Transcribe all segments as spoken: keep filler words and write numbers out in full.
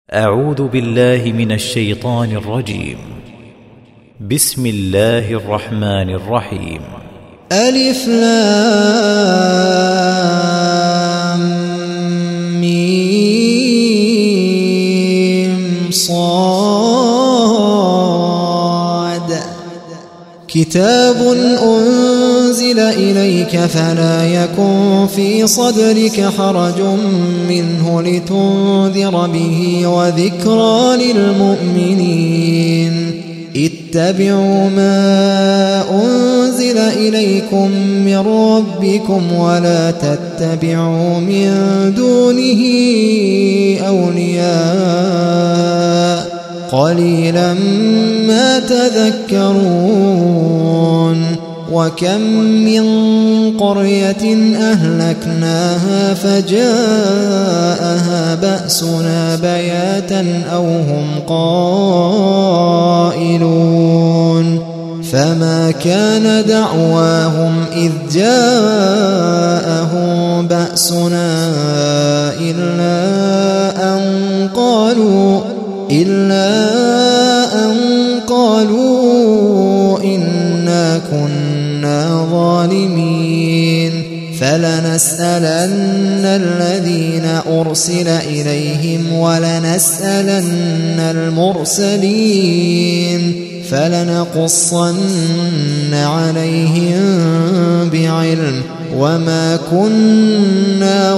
أعوذ بالله من الشيطان الرجيم. بسم الله الرحمن الرحيم. ألف لام ميم صاد كتاب أنزل إليك فلا يكن في صدرك حرج منه لتنذر به وذكرى للمؤمنين. اتبعوا ما أنزل إليكم من ربكم ولا تتبعوا من دونه أولياء قليلا ما تذكرون. وكم من قرية أهلكناها فجاءها بأسنا بياتا أو هم قائلون. فما كان دعواهم إذ جاءهم بأسنا إلا أن قالوا إلا أن قالوا إنا كنا ظالمين. فلنسألن الذين أرسل إليهم ولنسألن المرسلين فلنقصن عليهم بعلم وما كنا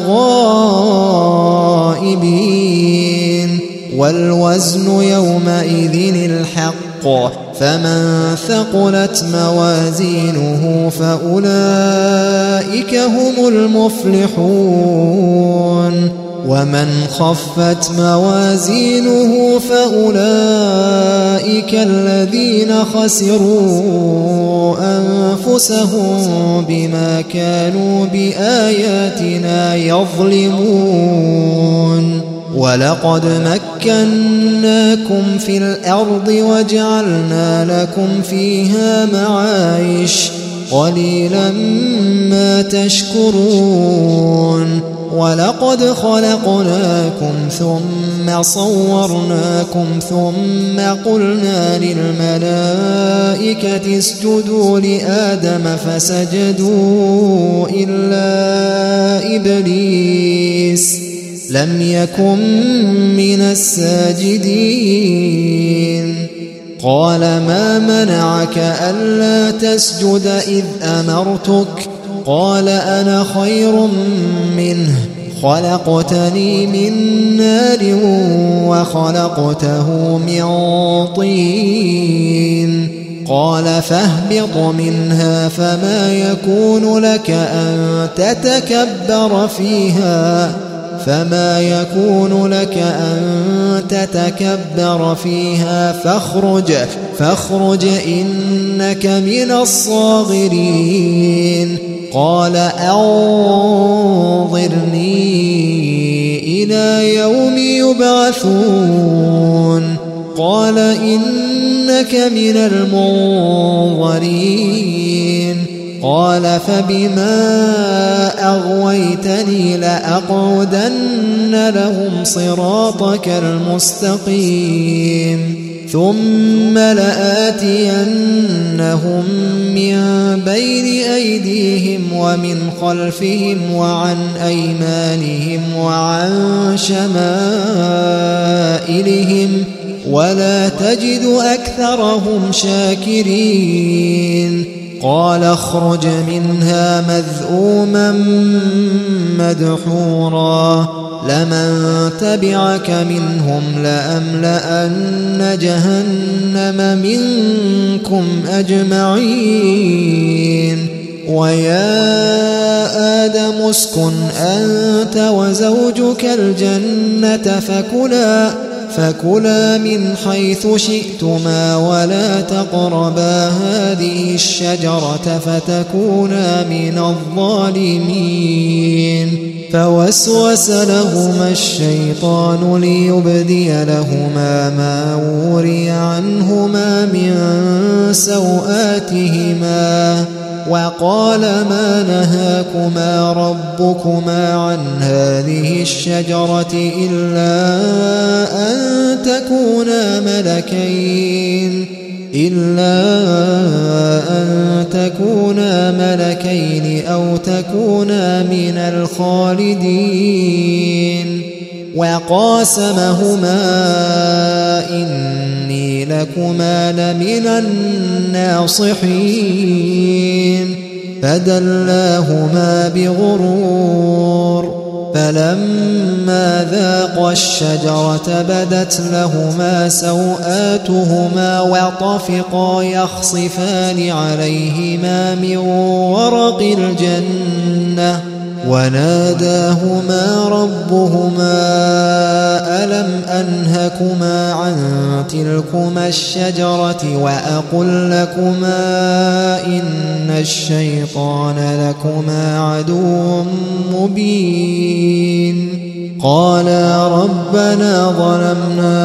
غائبين. والوزن يومئذ الحق فمن ثقلت موازينه فأولئك هم المفلحون. ومن خفت موازينه فأولئك الذين خسروا أنفسهم بما كانوا بآياتنا يظلمون. ولقد مكناكم في الأرض وجعلنا لكم فيها معايش قليلا ما تشكرون. ولقد خلقناكم ثم صورناكم ثم قلنا للملائكة اسجدوا لآدم فسجدوا إلا إبليس لم يكن من الساجدين. قال ما منعك ألا تسجد إذ أمرتك؟ قال أنا خير منه خلقتني من نار وخلقته من طين. قال فاهبط منها فما يكون لك أن تتكبر فيها فما يكون لك أن تتكبر فيها فاخرج فاخرج إنك من الصاغرين. قال أنظرني إلى يوم يبعثون. قال إنك من المنظرين. قال فبما أغويتني لأقعدن لهم صراطك المستقيم ثم لآتينهم من بين أيديهم ومن خلفهم وعن أيمانهم وعن شمائلهم ولا تجد أكثرهم شاكرين. قال اخرج منها مذءوما مدحورا لمن تبعك منهم لأملأن جهنم منكم أجمعين. ويا آدم اسكن أنت وزوجك الجنة فكلا فكلا من حيث شئتما ولا تقربا هذه الشجرة فتكونا من الظالمين. فوسوس لهما الشيطان ليبدي لهما ما وري عنهما من سوآتهما وقال ما نهاكما ربكما عن هذه الشجرة إلا أن تكونا ملكين إلا أن تكونا ملكين أو تكونا من الخالدين وقاسمهما إني لكما لمن الناصحين فدلاهما بغرور فلما ذاقا الشجرة بدت لهما سوآتهما وطفقا يخصفان عليهما من ورق الجنة وناداهما ربهما ألم أنهكما عن تلكما الشجرة وأقل لكما إن الشيطان لكما عدو مبين قالا ربنا ظلمنا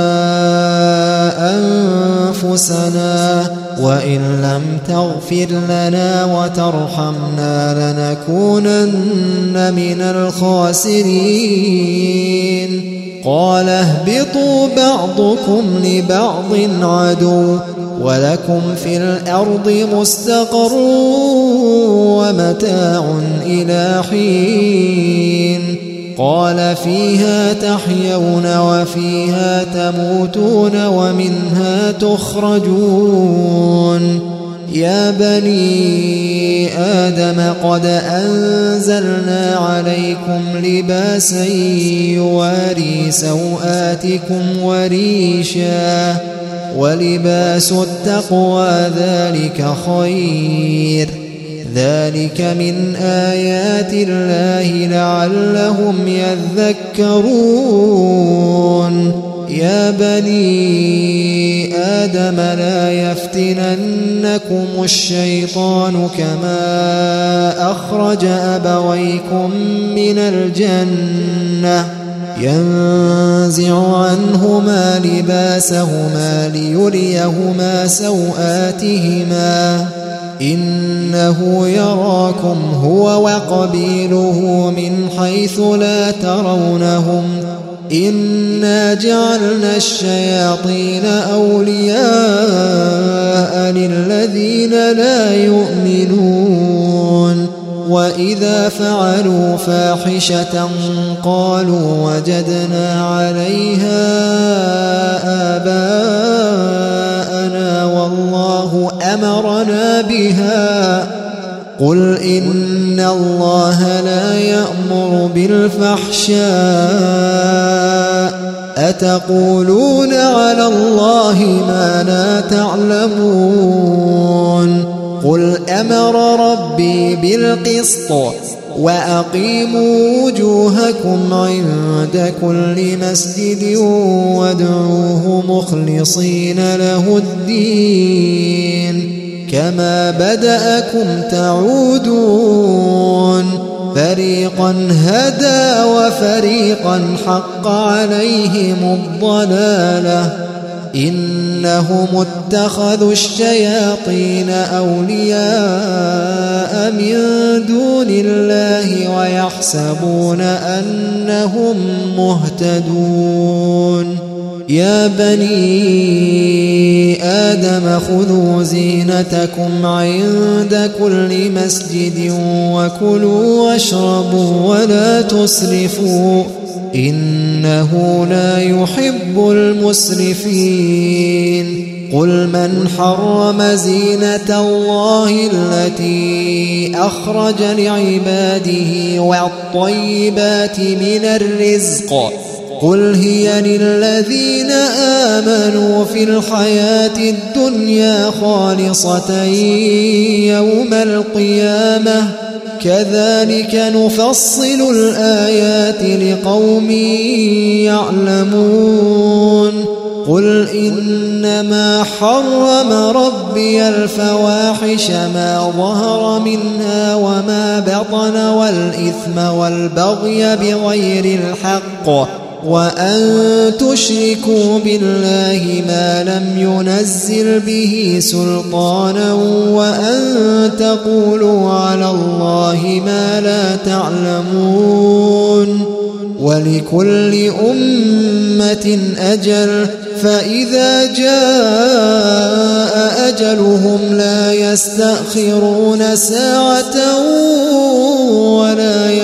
أنفسنا وإن لم تغفر لنا وترحمنا لنكونن من الخاسرين قال اهبطوا بعضكم لبعض عدو ولكم في الأرض مستقر ومتاع إلى حين قال فيها تحيون وفيها تموتون ومنها تخرجون يا بني آدم قد أنزلنا عليكم لباسا يواري سوآتكم وريشا ولباس التقوى ذلك خير ذلك من آيات الله لعلهم يذكرون يا بني آدم لا يفتننكم الشيطان كما أخرج أبويكم من الجنة ينزع عنهما لباسهما ليريهما سوآتهما إنه يراكم هو وقبيله من حيث لا ترونهم إنا جعلنا الشياطين أولياء للذين لا يؤمنون وإذا فعلوا فاحشة قالوا وجدنا عليها آباءنا والله أمرنا بها قل إن الله لا يأمر بالفحشاء أتقولون على الله ما لا تعلمون قل أمر ربي بالقسط وأقيموا وجوهكم عند كل مسجد وادعوه مخلصين له الدين كما بدأكم تعودون فريقا هدى وفريقا حق عليهم الضلالة إنهم اتخذوا الشياطين أولياء من دون الله ويحسبون أنهم مهتدون يا بني آدم خذوا زينتكم عند كل مسجد وكلوا واشربوا ولا تسرفوا إنه لا يحب المسرفين قل من حرم زينة الله التي أخرج لعباده والطيبات من الرزق قل هي للذين آمنوا في الحياة الدنيا خالصة يوم القيامة كذلك نفصل الآيات لقوم يعلمون قل إنما حرم ربي الفواحش ما ظهر منها وما بطن والإثم والبغي بغير الحق وأن تشركوا بالله ما لم ينزل به سلطانا وأن تقولوا على الله ما لا تعلمون ولكل أمة أجل فإذا جاء أجلهم لا يستأخرون ساعة ولا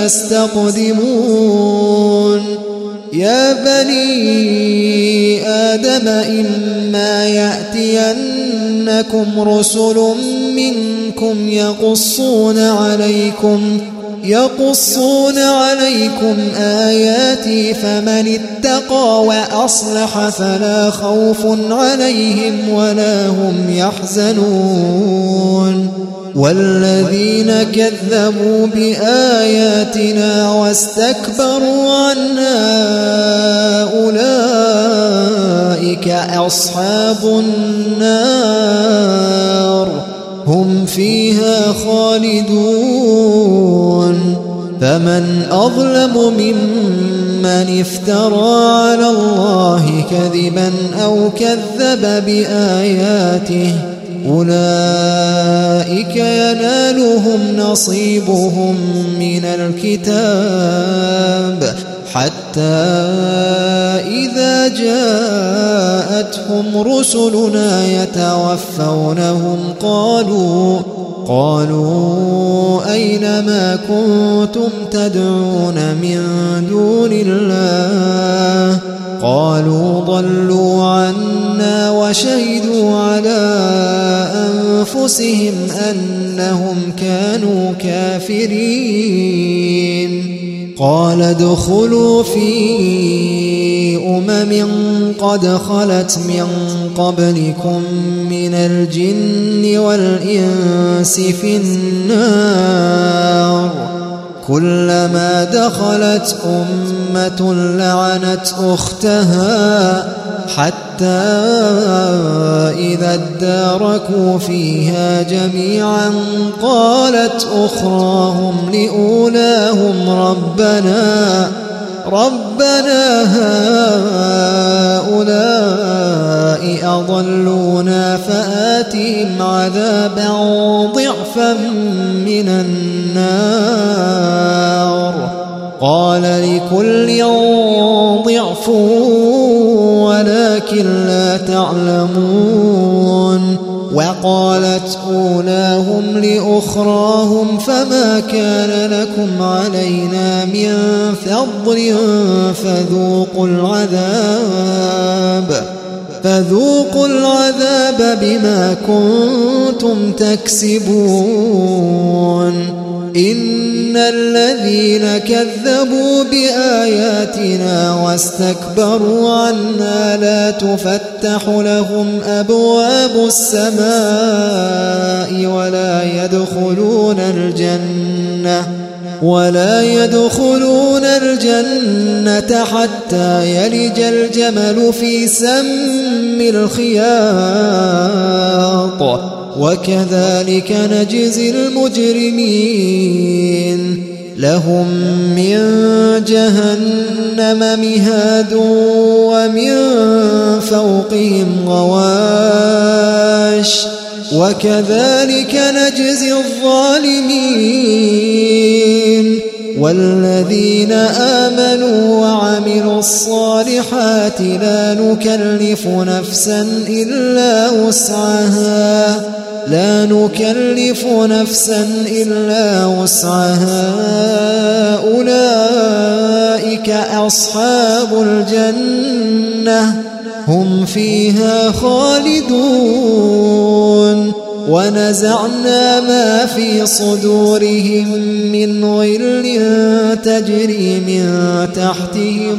يستقدمون يا بني آدم إما يأتينكم رسل منكم يقصون عليكم يقصون عليكم آياتي فمن اتقى وأصلح فلا خوف عليهم ولا هم يحزنون والذين كذبوا بآياتنا واستكبروا عنها أولئك أصحاب النار هم فيها خالدون فمن أظلم ممن افترى على الله كذبا أو كذب بآياته أولئك ينالهم نصيبهم من الكتاب حتى إذا جاءتهم رسلنا يتوفونهم قالوا قالوا أين ما كنتم تدعون من دون الله قالوا ضلوا عنا وشهدوا على أنفسهم أنهم كانوا كافرين قال ادخلوا في أمم قد خلت من قبلكم من الجن والإنس في النار كلما دخلت أمة لعنت أختها حتى إذا اداركوا فيها جميعا قالت أخراهم لأولاهم ربنا ربنا هؤلاء أضلونا فآتهم عذابا ضعفا من النار قال لكل ضعف ولكن لا تعلمون وقالت أولاهم لأخراهم فما كان لكم علينا من فضل فذوقوا العذاب فذوقوا العذاب بما كنتم تكسبون إن الذين كذبوا بآياتنا واستكبروا عنها لا تفتح لهم أبواب السماء ولا يدخلون الجنة ولا يدخلون الجنة حتى يلج الجمل في سم الخياط وكذلك نجزي المجرمين لهم من جهنم مهاد ومن فوقهم غواش وكذلك نجزي الظالمين والذين آمنوا وعملوا الصالحات لا نكلف نفسا إلا وسعها لا نكلف نفسا إلا وسعها أولئك أصحاب الجنة هم فيها خالدون ونزعنا ما في صدورهم من غل تجري من تحتهم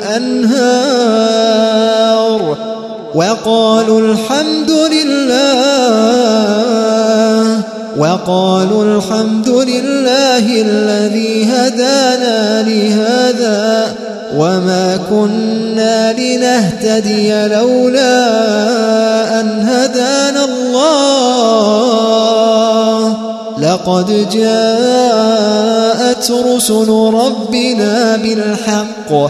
الأنهار وقالوا الحمد لله وقالوا الحمد لله الذي هدانا لهذا وما كنا لنهتدي لولا أن هدانا الله لقد جاءت رسل ربنا بالحق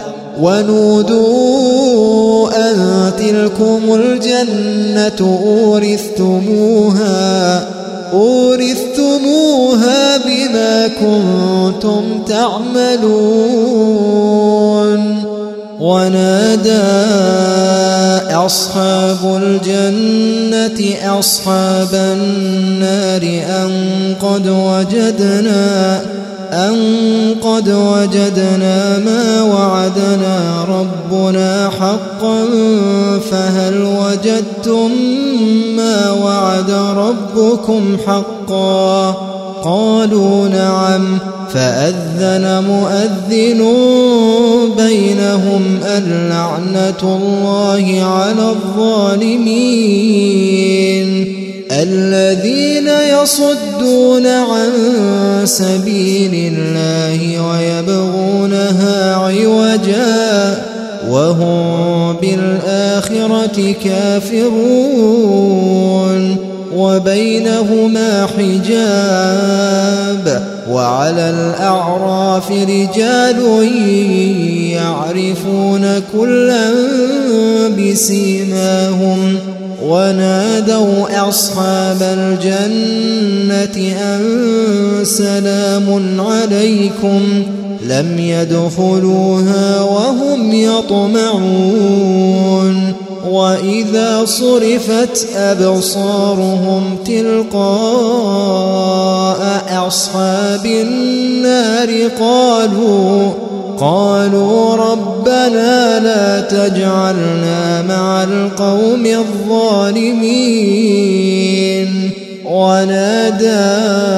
ونودوا أن تلكم الجنة أورثتموها أورثتموها بما كنتم تعملون. ونادى أصحاب الجنة أصحاب النار أن قد وجدنا أن قد وجدنا ما وعدنا ربنا حقا فهل وجدتم ما وعد ربكم حقا؟ قالوا نعم. فأذن مؤذن بينهم اللعنة الله على الظالمين الذين يصدون عن سبيل الله ويبغونها عوجا وهم بالآخرة كافرون. وبينهما حجاب وعلى الأعراف رجال يعرفون كلا بسيماهم ونادوا أصحاب الجنة أن سلام عليكم لم يدخلوها وهم يطمعون. وإذا صرفت أبصارهم تلقاء أصحاب النار قالوا قالوا ربنا لا تجعلنا مع القوم الظالمين. ونادى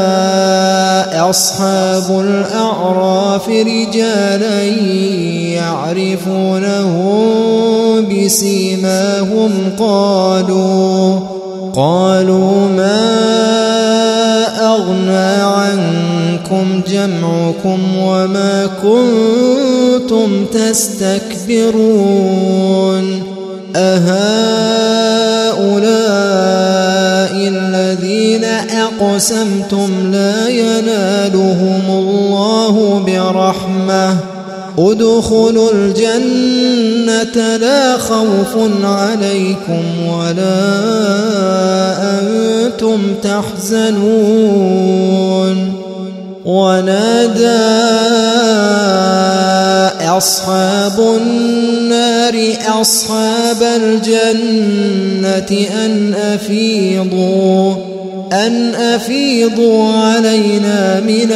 أصحاب الأعراف رجالا يعرفونهم بسيماهم قالوا قالوا ما أغنى عنكم جمعكم وما كنتم تستكبرون أهؤلاء الذين أقسمتم لا ينالهم الله برحمة ادخلوا الجنة لا خوف عليكم ولا أنتم تحزنون. ونادى أصحاب النار أصحاب الجنة أن أفيضوا أن أفيضوا علينا من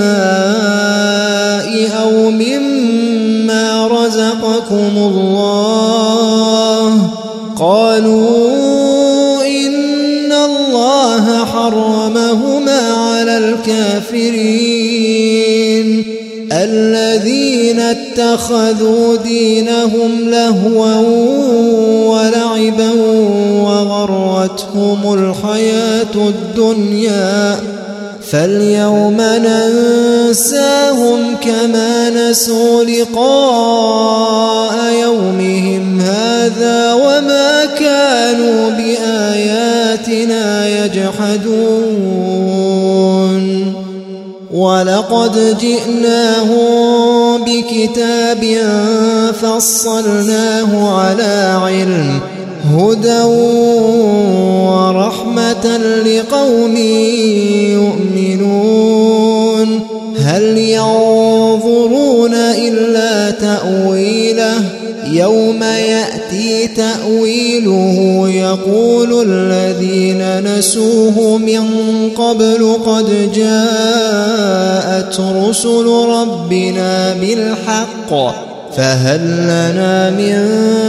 الماء أو مما رزقكم الله. قالوا إن الله حرمهما على الكافرين الذين اتخذوا دينهم لهوا ولعبا وغرتهم الحياة الدنيا فاليوم ننساهم كما نسوا لقاء يومهم هذا وما كانوا بآياتنا يجحدون. ولقد جئناهم بكتاب فصلناه على علم هدى ورحمة لقوم يؤمنون. هل ينظرون إلا تأويله يوم يأتي تأويله يقول الذين نسوه من قبل قد جاءت رسل ربنا بالحق فهل لنا من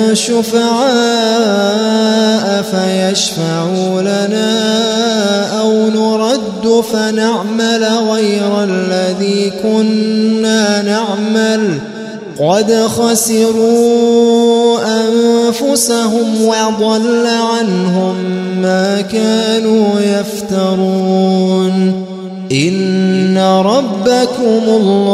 شفعاء فيشفعوا لنا أو نرد فنعمل غير الذي كنا نعمل قد خسروا أنفسهم وضل عنهم ما كانوا يفترون. إن ربكم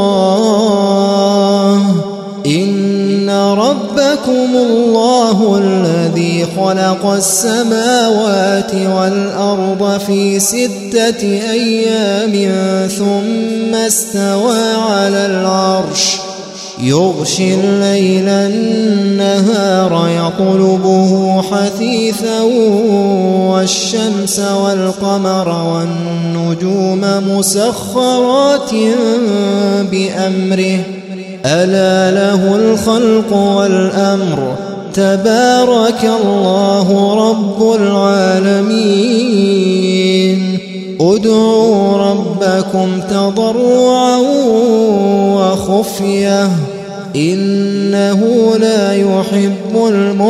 الله إن ربكم الله الذي خلق السماوات والأرض في ستة أيام ثم استوى على العرش يغشي الليل النهار يطلبه حثيثا والشمس والقمر والنجوم مسخرات بأمره ألا له الخلق والأمر تبارك الله رب العالمين ادعوا ربكم تضرعا وخفية إنه لا يحب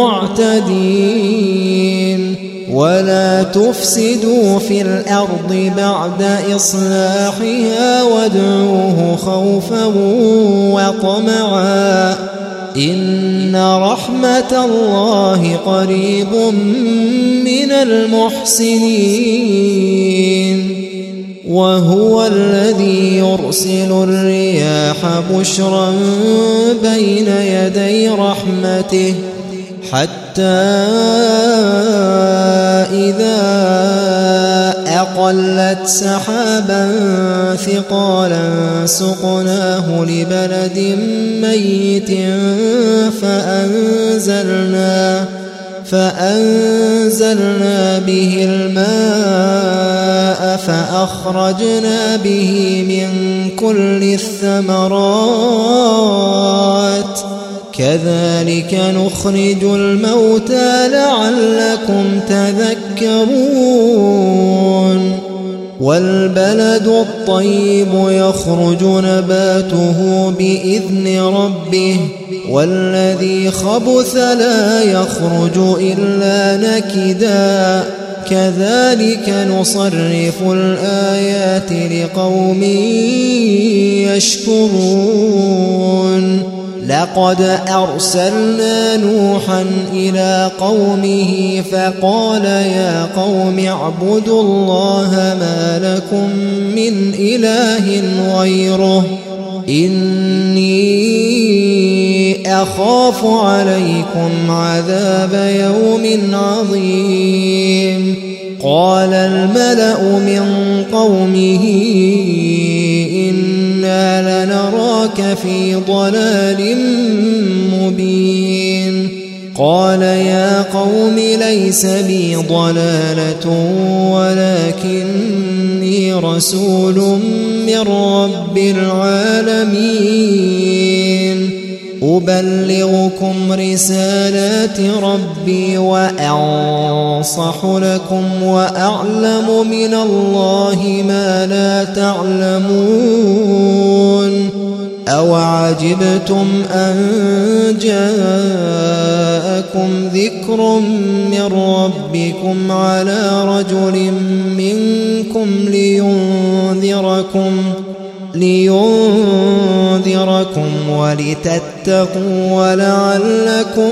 المعتدين ولا تفسدوا في الأرض بعد إصلاحها وادعوه خوفا وطمعا إن رحمة الله قريب من المحسنين وهو الذي يرسل الرياح بشرا بين يدي رحمته حتى إذا أقلت سحابا ثقالا سقناه لبلد ميت فأنزلنا فأنزلنا به الماء فأخرجنا به من كل الثمرات كذلك نخرج الموتى لعلكم تذكرون والبلد الطيب يخرج نباته بإذن ربه والذي خبث لا يخرج إلا نكدا كذلك نصرف الآيات لقوم يشكرون لقد أرسلنا نوحا إلى قومه فقال يا قوم اعبدوا الله ما لكم من إله غيره إني أخاف عليكم عذاب يوم عظيم قال الملأ من قومه إنا لنراك في ضلال مبين قال يا قوم ليس بي ضلالة ولكني رسول من رب العالمين أبلغكم رسالات ربي وأنصح لكم وأعلم من الله ما لا تعلمون أوعجبتم أن جاءكم ذكر من ربكم على رجل منكم لينذركم لينذركم ولتتقوا ولعلكم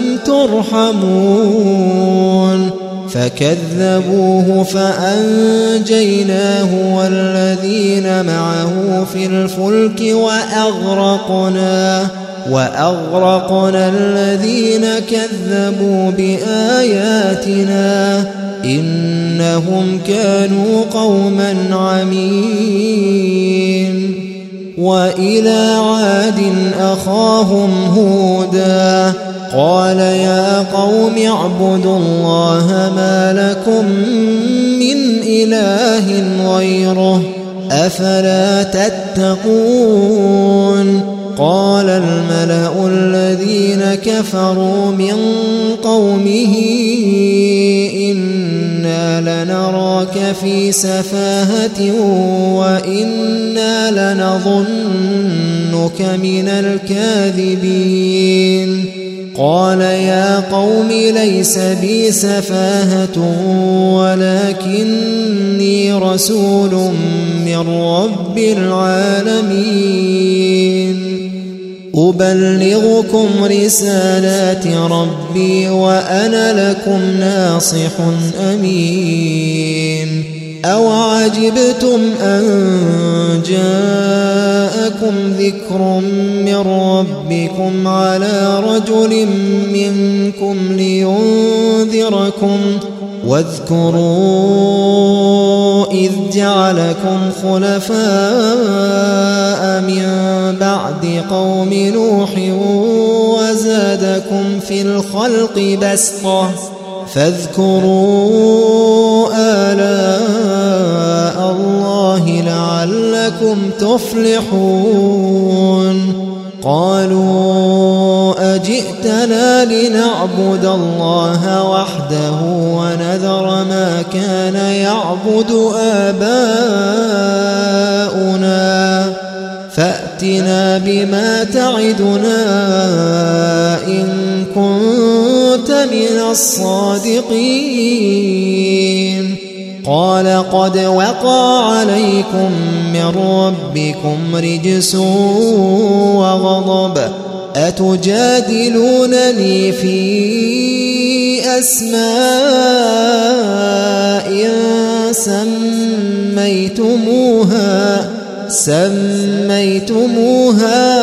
ترحمون فكذبوه فأنجيناه والذين معه في الفلك وأغرقنا وأغرقنا الذين كذبوا بآياتنا إنهم كانوا قوما عمين وإلى عاد أخاهم هودا قال يا قوم اعبدوا الله ما لكم من إله غيره أفلا تتقون قال الملأ الذين كفروا من قومه إنا لنراك في سفاهة وإنا لنظنك من الكاذبين قال يا قوم ليس بي سفاهة ولكني رسول من رب العالمين أبلغكم رسالات ربي وأنا لكم ناصح أمين أوعجبتم أن جاءكم ذكر من ربكم على رجل منكم لينذركم واذكروا إذ جعلكم خلفاء من بعد قوم نوح وزادكم في الخلق بسطة فاذكروا آلاء الله لعلكم تفلحون قالوا أجئتنا لنعبد الله وحده ونذر ما كان يعبد آباؤنا فأتنا بما تعدنا إن كنت من الصادقين قال قد وقع عليكم من ربكم رجس وغضب أتجادلونني في أسماء سميتموها سميتموها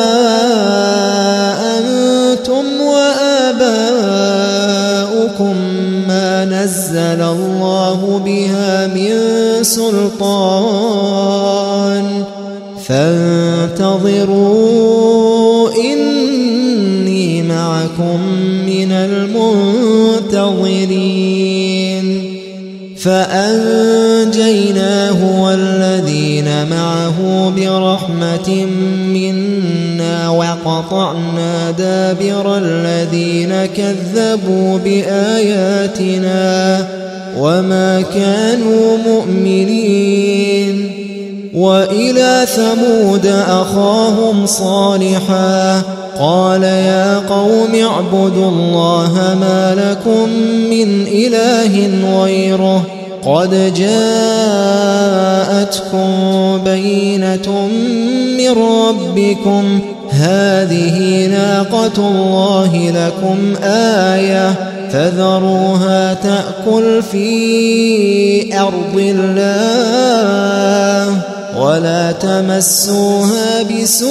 أنتم وآباؤكم ما نزل الله بها من سلطان فانتظروا إني معكم من المنتظرين فأنجيناه والذين معه برحمة منا وقطعنا دابر الذين كذبوا بآياتنا وما كانوا مؤمنين وإلى ثمود أخاهم صالحا قال يا قوم اعبدوا الله ما لكم من إله غيره قد جاءتكم بينة من ربكم هذه ناقة الله لكم آية فذروها تأكل في أرض الله ولا تمسوها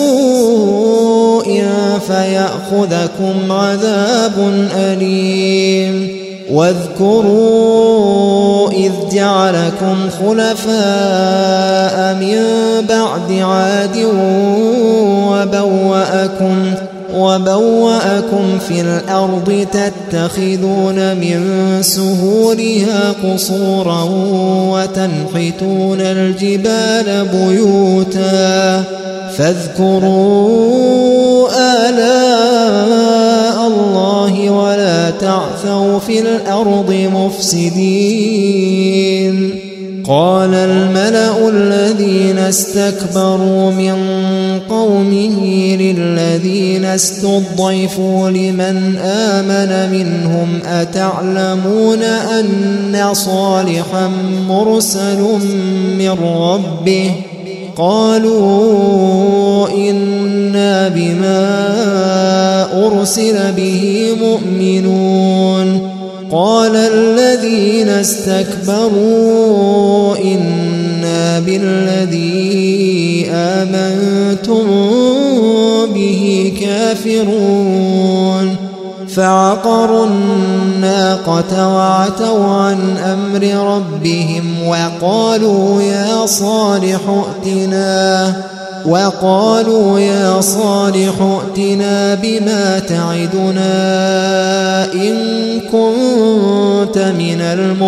بسوء فيأخذكم عذاب أليم واذكروا إذ جعلكم خلفاء من بعد عاد وبوأكم وبوأكم في الأرض تتخذون من سهولها قصورا وتنحتون الجبال بيوتا فاذكروا آلاء الله ولا تعثوا في الأرض مفسدين قال الملأ الذين استكبروا من قومه للذين استضعفوا لمن آمن منهم أتعلمون أن صالحا مرسل من ربه قالوا إنا بما أرسل به مؤمنون قال الذين استكبروا إنا بالذي آمنتم به كافرون فعقروا الناقة وعتوا عن أمر ربهم وقالوا يا صالح ائتنا وقالوا يا صالح ائتنا بما تعدنا إن كنت من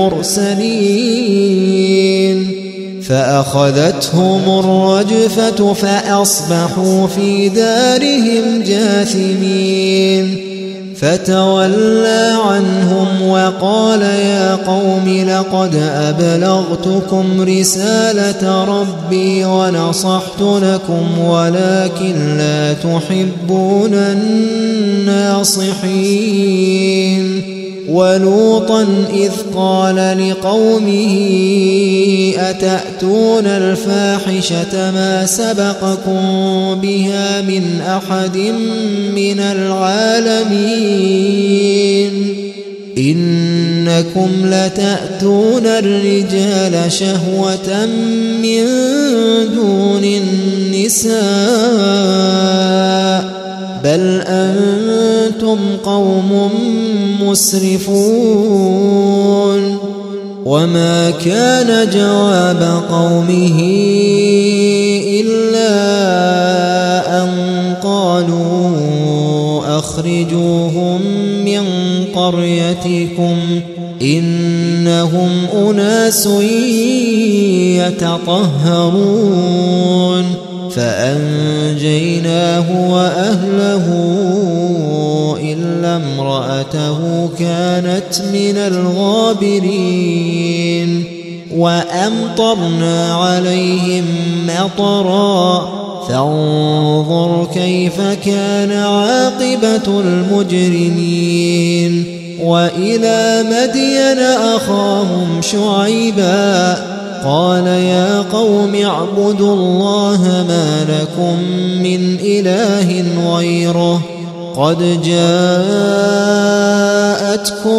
المرسلين فأخذتهم الرجفة فأصبحوا في دارهم جاثمين فتولى عنهم وقال يا قوم لقد أبلغتكم رسالة ربي ونصحت لكم ولكن لا تحبون الناصحين ولوطا إذ قال لقومه أتأتون الفاحشة ما سبقكم بها من أحد من العالمين إنكم لتأتون الرجال شهوة من دون النساء بل أنتم قوم مسرفون وما كان جواب قومه إلا أن قالوا أخرجوهم من قريتكم إنهم أناس يتطهرون فأنجيناه وأهله إلا امرأته كانت من الغابرين وأمطرنا عليهم مطرا فانظر كيف كان عاقبة المجرمين وإلى مدين أخاهم شعيبا قال يا قوم اعبدوا الله ما لكم من إله غيره قد جاءتكم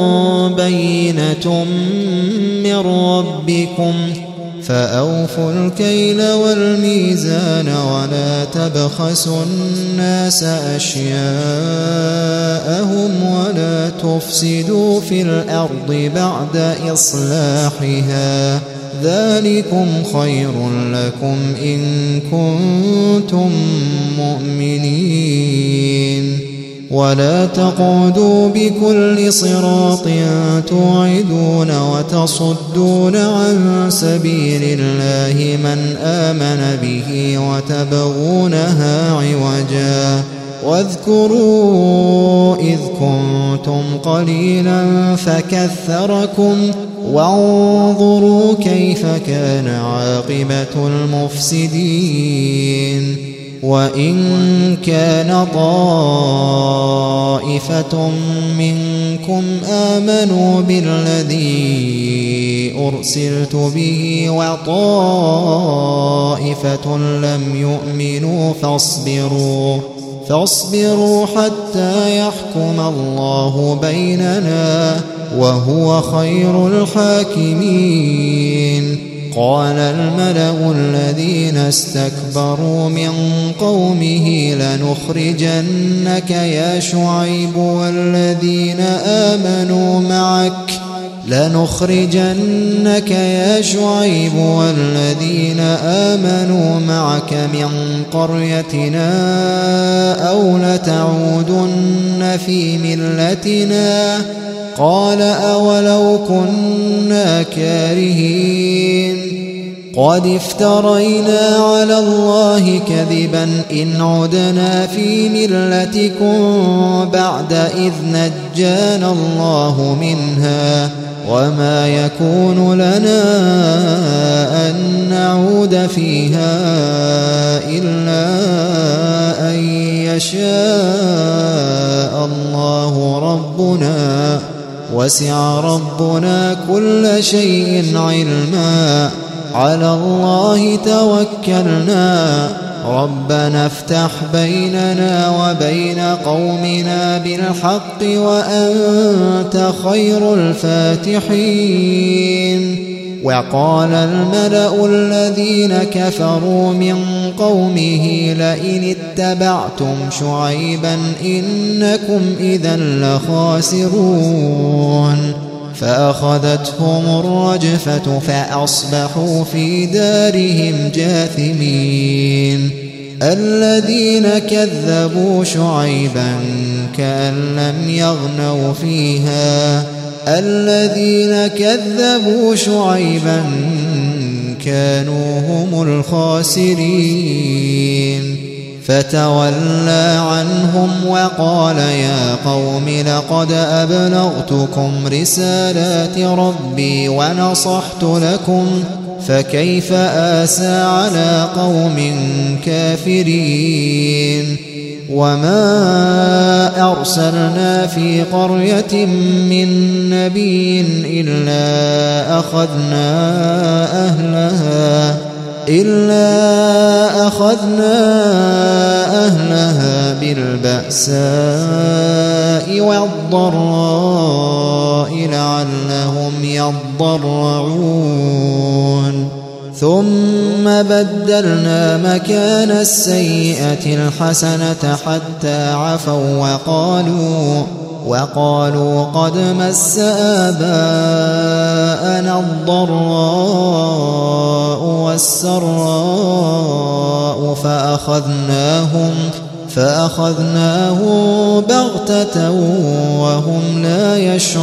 بينة من ربكم فأوفوا الكيل والميزان ولا تبخسوا الناس أشياءهم ولا تفسدوا في الأرض بعد إصلاحها ذلكم خير لكم إن كنتم مؤمنين ولا تقعدوا بكل صراط توعدون وتصدون عن سبيل الله من آمن به وتبغونها عوجا واذكروا إذ كنتم قليلا فكثركم وانظروا كيف كان عاقبة المفسدين وإن كان طائفة منكم آمنوا بالذي أرسلت به وطائفة لم يؤمنوا فاصبروا فاصبروا حتى يحكم الله بيننا وهو خير الحاكمين قال الملأ الذين استكبروا من قومه لنخرجنك يا شعيب والذين آمنوا معك لنخرجنك يا شعيب والذين آمنوا معك من قريتنا أو لتعودن في ملتنا قال أولو كنا كارهين قد افترينا على الله كذبا إن عدنا في ملتكم بعد إذ نجانا الله منها وما يكون لنا أن نعود فيها إلا أن يشاء الله ربنا وسع ربنا كل شيء علما على الله توكلنا ربنا افتح بيننا وبين قومنا بالحق وأنت خير الفاتحين وقال الملأ الذين كفروا من قومه لئن اتبعتم شعيبا إنكم إذا لخاسرون فأخذتهم الرجفة فأصبحوا في دارهم جاثمين الذين كذبوا شعيبا كأن لم يغنوا فيها الذين كذبوا شعيبا كانوا هم الخاسرين فتولى عنهم وقال يا قوم لقد أبلغتكم رسالات ربي ونصحت لكم فكيف آسى على قوم كافرين وما أرسلنا في قرية من نبي إلا أخذنا أهلها إلا أخذنا أهلها بالبأساء والضراء لعلهم يضرعون ثم بدلنا مكان السيئة الحسنة حتى عفوا وقالوا وقالوا قد مس آباءنا الضراء والسراء فأخذناهم فأخذناهم بغتة وهم لا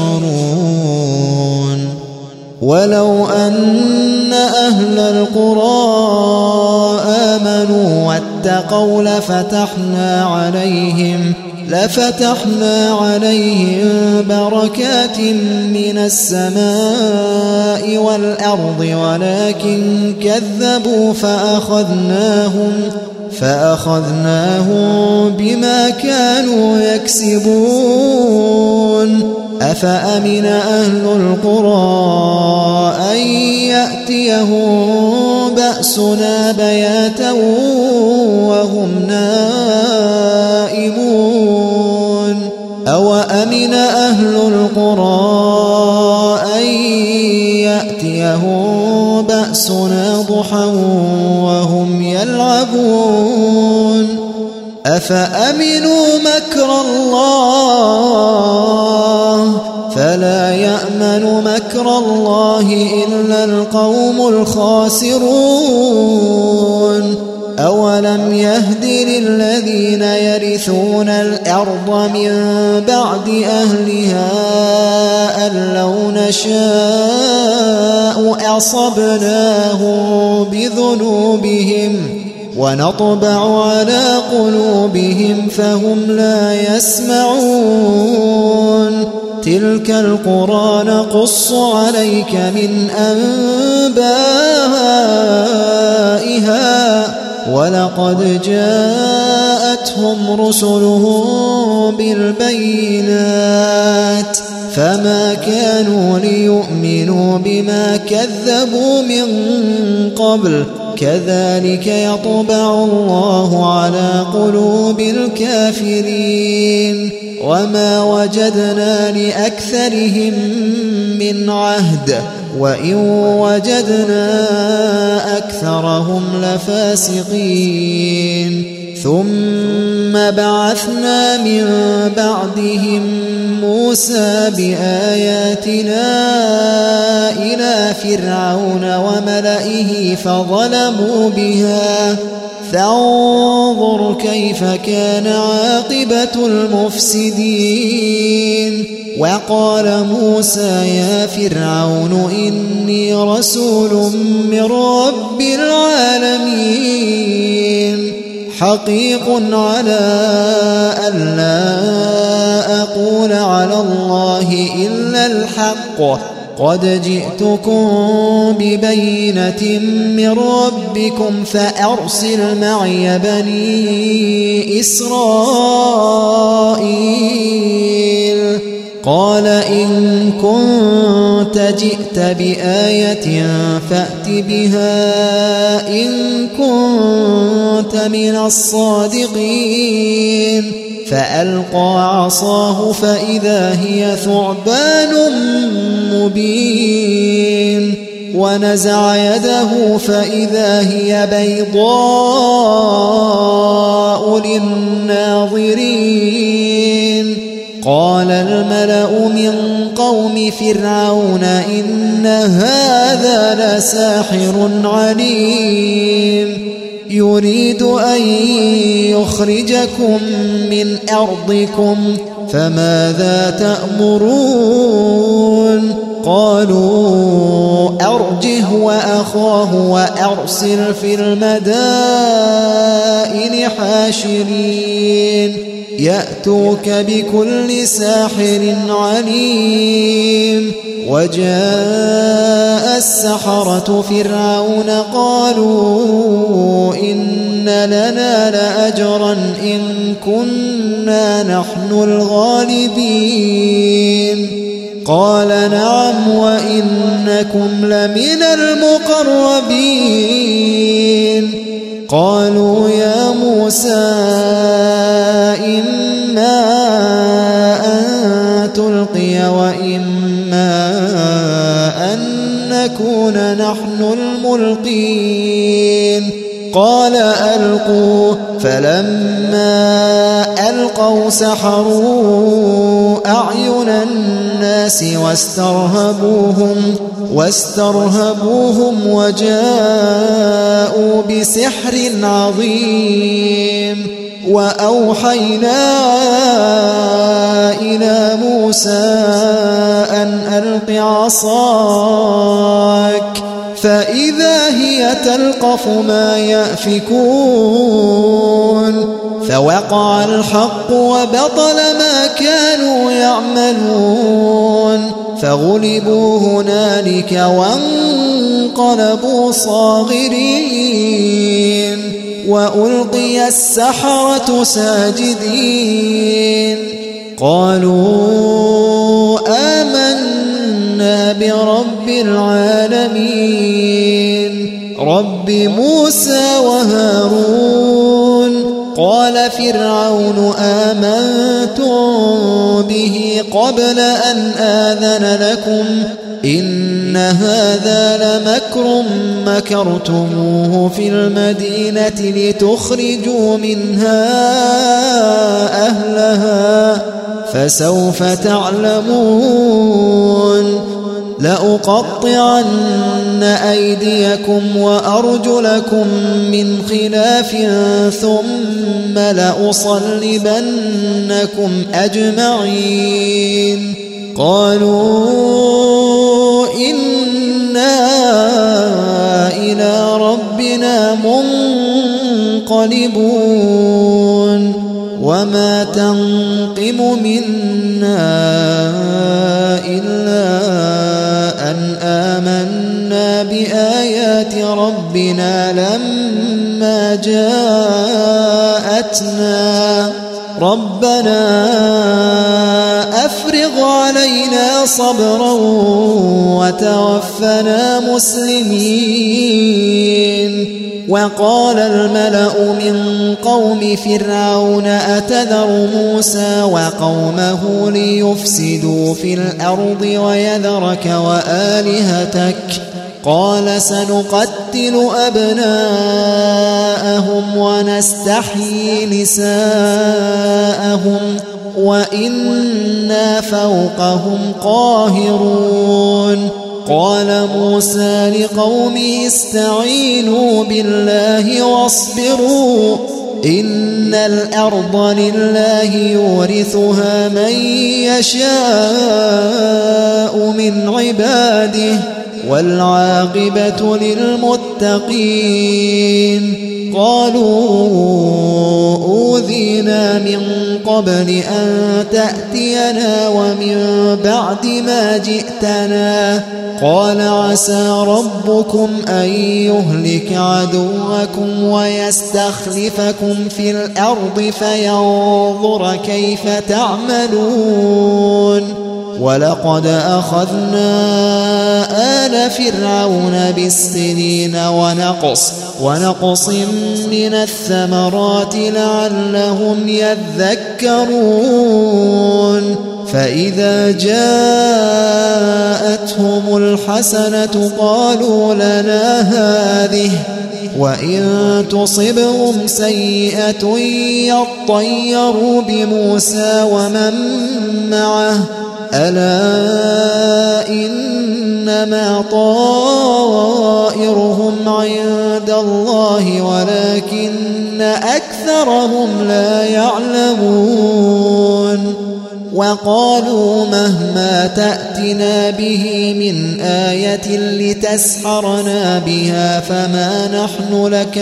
يشعرون ولو أن أهل القرى آمنوا واتقوا لفتحنا عليهم لفتحنا عليهم بركات من السماء والأرض ولكن كذبوا فأخذناهم فأخذناهم بما كانوا يكسبون أفأمن أهل القرى أن يأتيهم بأسنا بياتا وهم نائمون أوأمن أهل القرى أن يأتيهم بأسنا ضحى وهم يلعبون أفأمنوا مكر الله فلا يأمن مكر الله إلا القوم الخاسرون أولم يهد للذين يرثون الأرض من بعد أهلها أن لو نشاء أصبناهم بذنوبهم ونطبع على قلوبهم فهم لا يسمعون تلك القرى نقص عليك من أنبائها ولقد جاءتهم رسلهم بالبينات فما كانوا ليؤمنوا بما كذبوا من قبل كذلك يطبع الله على قلوب الكافرين وما وجدنا لأكثرهم من عهد وإن وجدنا أكثرهم لفاسقين ثم بعثنا من بعدهم موسى بآياتنا إلى فرعون وملئه فظلموا بها فانظر كيف كان عاقبة المفسدين وقال موسى يا فرعون إني رسول من رب العالمين حقيق على ألا أقول على الله إلا الحق قد جئتكم ببينة من ربكم فأرسل معي بني إسرائيل قال إن كنت جئت بآية فأت بها إن كنت من الصادقين فألقى عصاه فإذا هي ثعبان مبين ونزع يده فإذا هي بيضاء للناظرين قال الملأ من قوم فرعون إن هذا لساحر عليم يريد أن يخرجكم من أرضكم فماذا تأمرون قالوا أرجه وأخاه وأرسل في المدائن حاشرين يأتوك بكل ساحر عليم وجاء السحرة فرعون قالوا إن لنا لأجرا إن كنا نحن الغالبين قال نعم وإنكم لمن المقربين قالوا يا موسى إما أن تلقي وإما أن نكون نحن الملقين قال ألقوا فلما ألقوا سحروا أعين الناس واسترهبوهم واسترهبوهم وجاءوا بسحر عظيم وأوحينا إلى موسى أن ألق عصاك فإذا هي تلقف ما يأفكون فوقع الحق وبطل ما كانوا يعملون فغلبوا هنالك وانقلبوا صاغرين وألقي السحرة ساجدين قالوا آمنا برب العالمين رب موسى وهارون قال فرعون آمنتم به قبل أن آذن لكم إن هذا لمكر مكرتموه في المدينة لتخرجوا منها أهلها فسوف تعلمون لأقطعن أيديكم وأرجلكم من خلاف ثم لأصلبنكم أجمعين قالوا إنا إلى ربنا منقلبون وما تنقم منا إلا أن آمنا بآيات ربنا لما جاءتنا ربنا أفرغ علينا صبرا وتوفنا مسلمين وقال الملأ من قوم فرعون أتذر موسى وقومه ليفسدوا في الأرض ويذرك وآلهتك قال سنقتل أبناءهم ونستحيي نساءهم وإنا فوقهم قاهرون قال موسى لقومه استعينوا بالله واصبروا إن الأرض لله يورثها من يشاء من عباده والعاقبة للمتقين قالوا أوذينا من قبل أن تأتينا ومن بعد ما جئتنا قال عسى ربكم أن يهلك عدوكم ويستخلفكم في الأرض فينظر كيف تعملون ولقد أخذنا آل فرعون بالسنين ونقص ونقص من الثمرات لعلهم يذكرون فإذا جاءتهم الحسنة قالوا لنا هذه وإن تصبهم سيئة يطيروا بموسى ومن معه ألا إنما طائرهم عند الله ولكن أكثرهم لا يعلمون وقالوا مهما تأتنا به من آية لتسحرنا بها فما نحن لك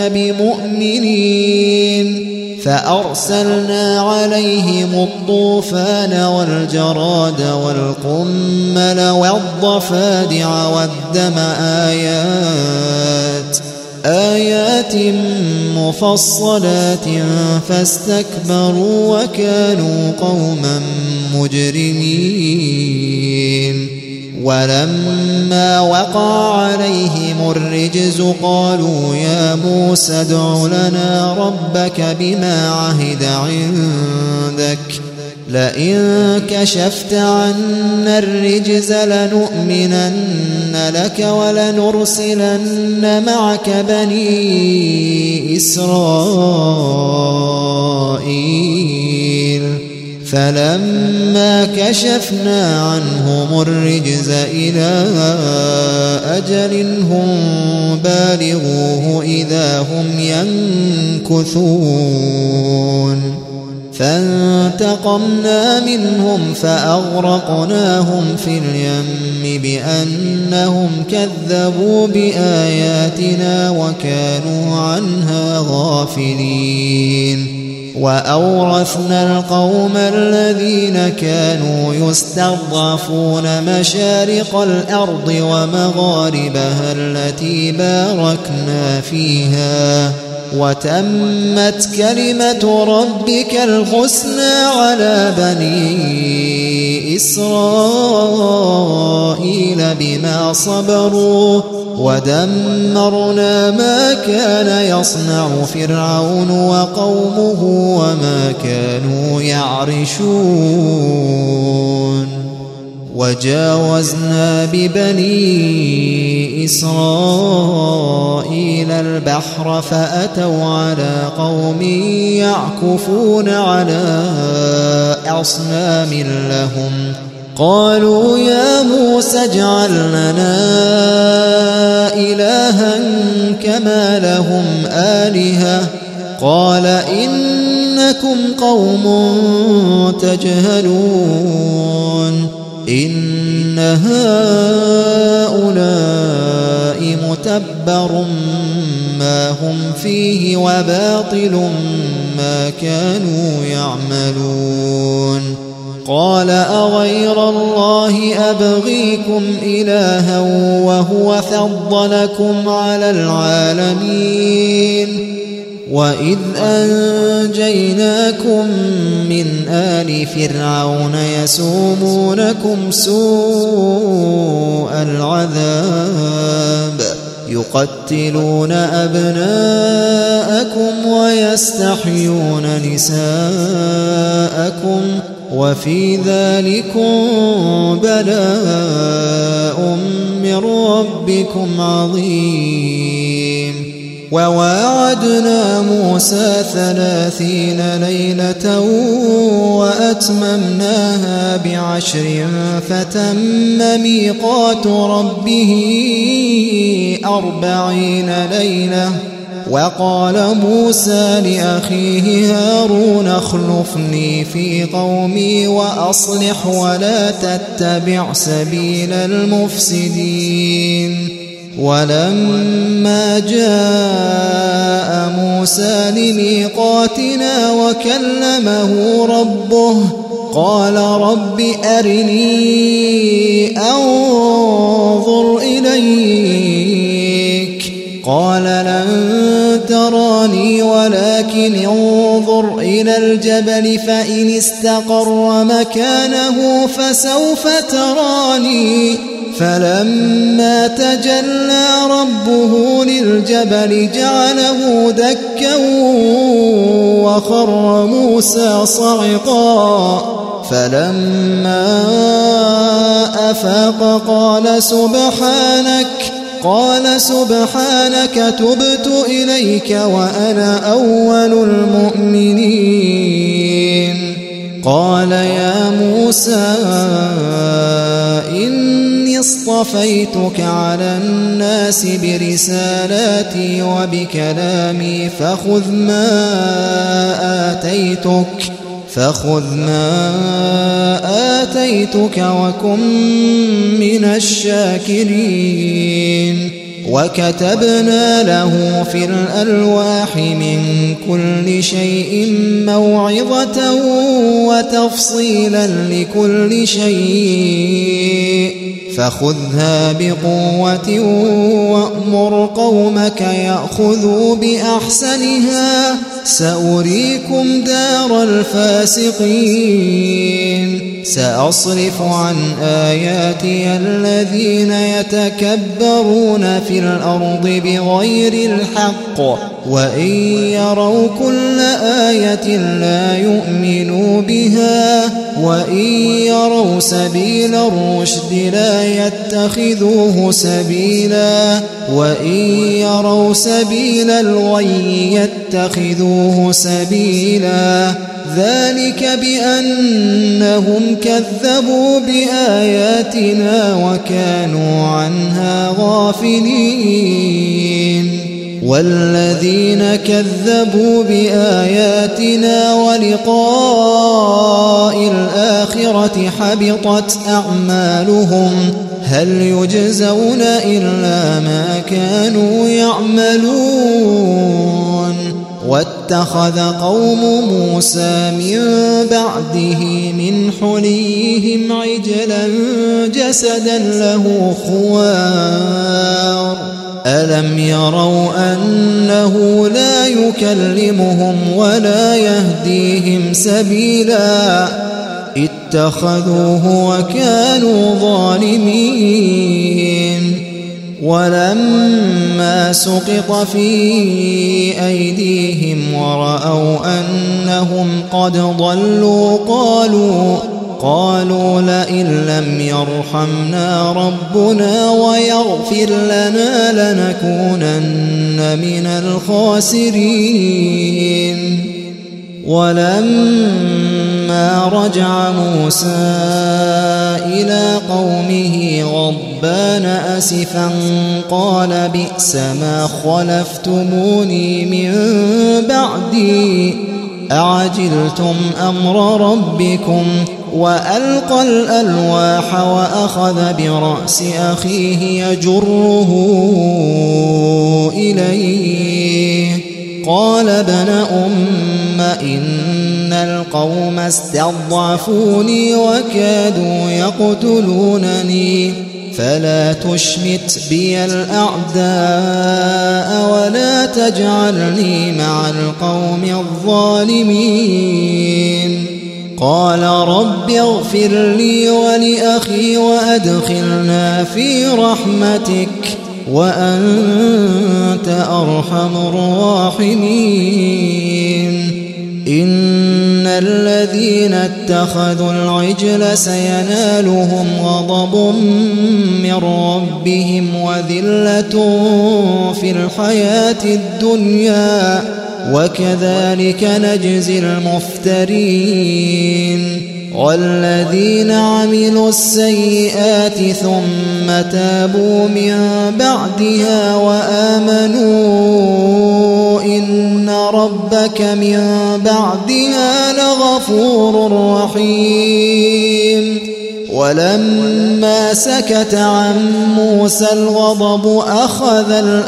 بمؤمنين فأرسلنا عليهم الطوفان والجراد والقمل والضفادع والدم آيات آيات مفصلات فاستكبروا وكانوا قوما مجرمين ولما وقع عليهم الرجز قالوا يا موسى ادع لنا ربك بما عهد عندك لئن كشفت عنا الرجز لنؤمنن لك ولنرسلن معك بني إسرائيل فلما كشفنا عنهم الرجز إلى أجل هم بالغوه إذا هم ينكثون فانتقمنا منهم فأغرقناهم في اليم بأنهم كذبوا بآياتنا وكانوا عنها غافلين وأورثنا القوم الذين كانوا يستضعفون مشارق الأرض ومغاربها التي باركنا فيها وتمت كلمة ربك الحسنى على بني إسرائيل بما صبروا ودمرنا ما كان يصنع فرعون وقومه وما كانوا يعرشون وجاوزنا ببني إسرائيل البحر فأتوا على قوم يعكفون على أصنام لهم قالوا يا موسى اجعل لنا إلها كما لهم آلهة قال إنكم قوم تجهلون إن هؤلاء متبر ما هم فيه وباطل ما كانوا يعملون قال أغير الله أبغيكم إلها وهو فضلكم على العالمين وإذ أنجيناكم من آل فرعون يسومونكم سوء العذاب يقتلون أبناءكم ويستحيون نساءكم وفي ذلكم بلاء من ربكم عظيم وواعدنا موسى ثلاثين ليلة وأتممناها بعشر فتم ميقات ربه أربعين ليلة وقال موسى لأخيه هارون اخلفني في قومي وأصلح ولا تتبع سبيل المفسدين ولما جاء موسى لميقاتنا وكلمه ربه قال رب أرني أنظر إليك قال لن تراني ولكن انظر إلى الجبل فإن استقر مكانه فسوف تراني فلما تجلى ربه للجبل جعله دكا وخر موسى صعقا فلما أفاق قال سبحانك قال سبحانك تبت إليك وأنا أول المؤمنين قال يا موسى إني اصطفيتك على الناس برسالاتي وبكلامي فخذ ما آتيتك فخذ ما آتيتك وكن من الشاكرين وكتبنا له في الألواح من كل شيء موعظة وتفصيلا لكل شيء فخذها بقوة وأمر قومك يأخذوا بأحسنها سأريكم دار الفاسقين سأصرف عن آياتي الذين يتكبرون في الأرض بغير الحق وإن يروا كل آية لا يؤمنوا بها وإن يروا سبيل الرشد لا يتخذوه سبيلا وإن يروا سبيل الغي يتخذوه سبيلا ذلك بأنهم كذبوا بآياتنا وكانوا عنها غافلين والذين كذبوا بآياتنا ولقاء الآخرة حبطت أعمالهم هل يجزون إلا ما كانوا يعملون واتخذ قوم موسى من بعده من حليهم عجلا جسدا له خوار ألم يروا أنه لا يكلمهم ولا يهديهم سبيلا اتخذوه وكانوا ظالمين ولما سقط في أيديهم ورأوا أنهم قد ضلوا قالوا قالوا لئن لم يرحمنا ربنا ويغفر لنا لنكونن من الخاسرين ولما رجع موسى إلى قومه غضبان أسفا قال بئس ما خلفتموني من بعدي أعجلتم أمر ربكم وألقى الألواح وأخذ برأس أخيه يجره إليه قال ابن أم إن القوم استضعفوني وكادوا يقتلونني فلا تشمت بي الأعداء ولا تجعلني مع القوم الظالمين قال رب اغفر لي ولأخي وأدخلنا في رحمتك وأنت أرحم الراحمين إن الذين اتخذوا العجل سينالهم غضب من ربهم وذلة في الحياة الدنيا وكذلك نجزي المفترين والذين عملوا السيئات ثم تابوا من بعدها وآمنوا إن ربك من بعدها لغفور رحيم ولما سكت عن موسى الغضب أخذ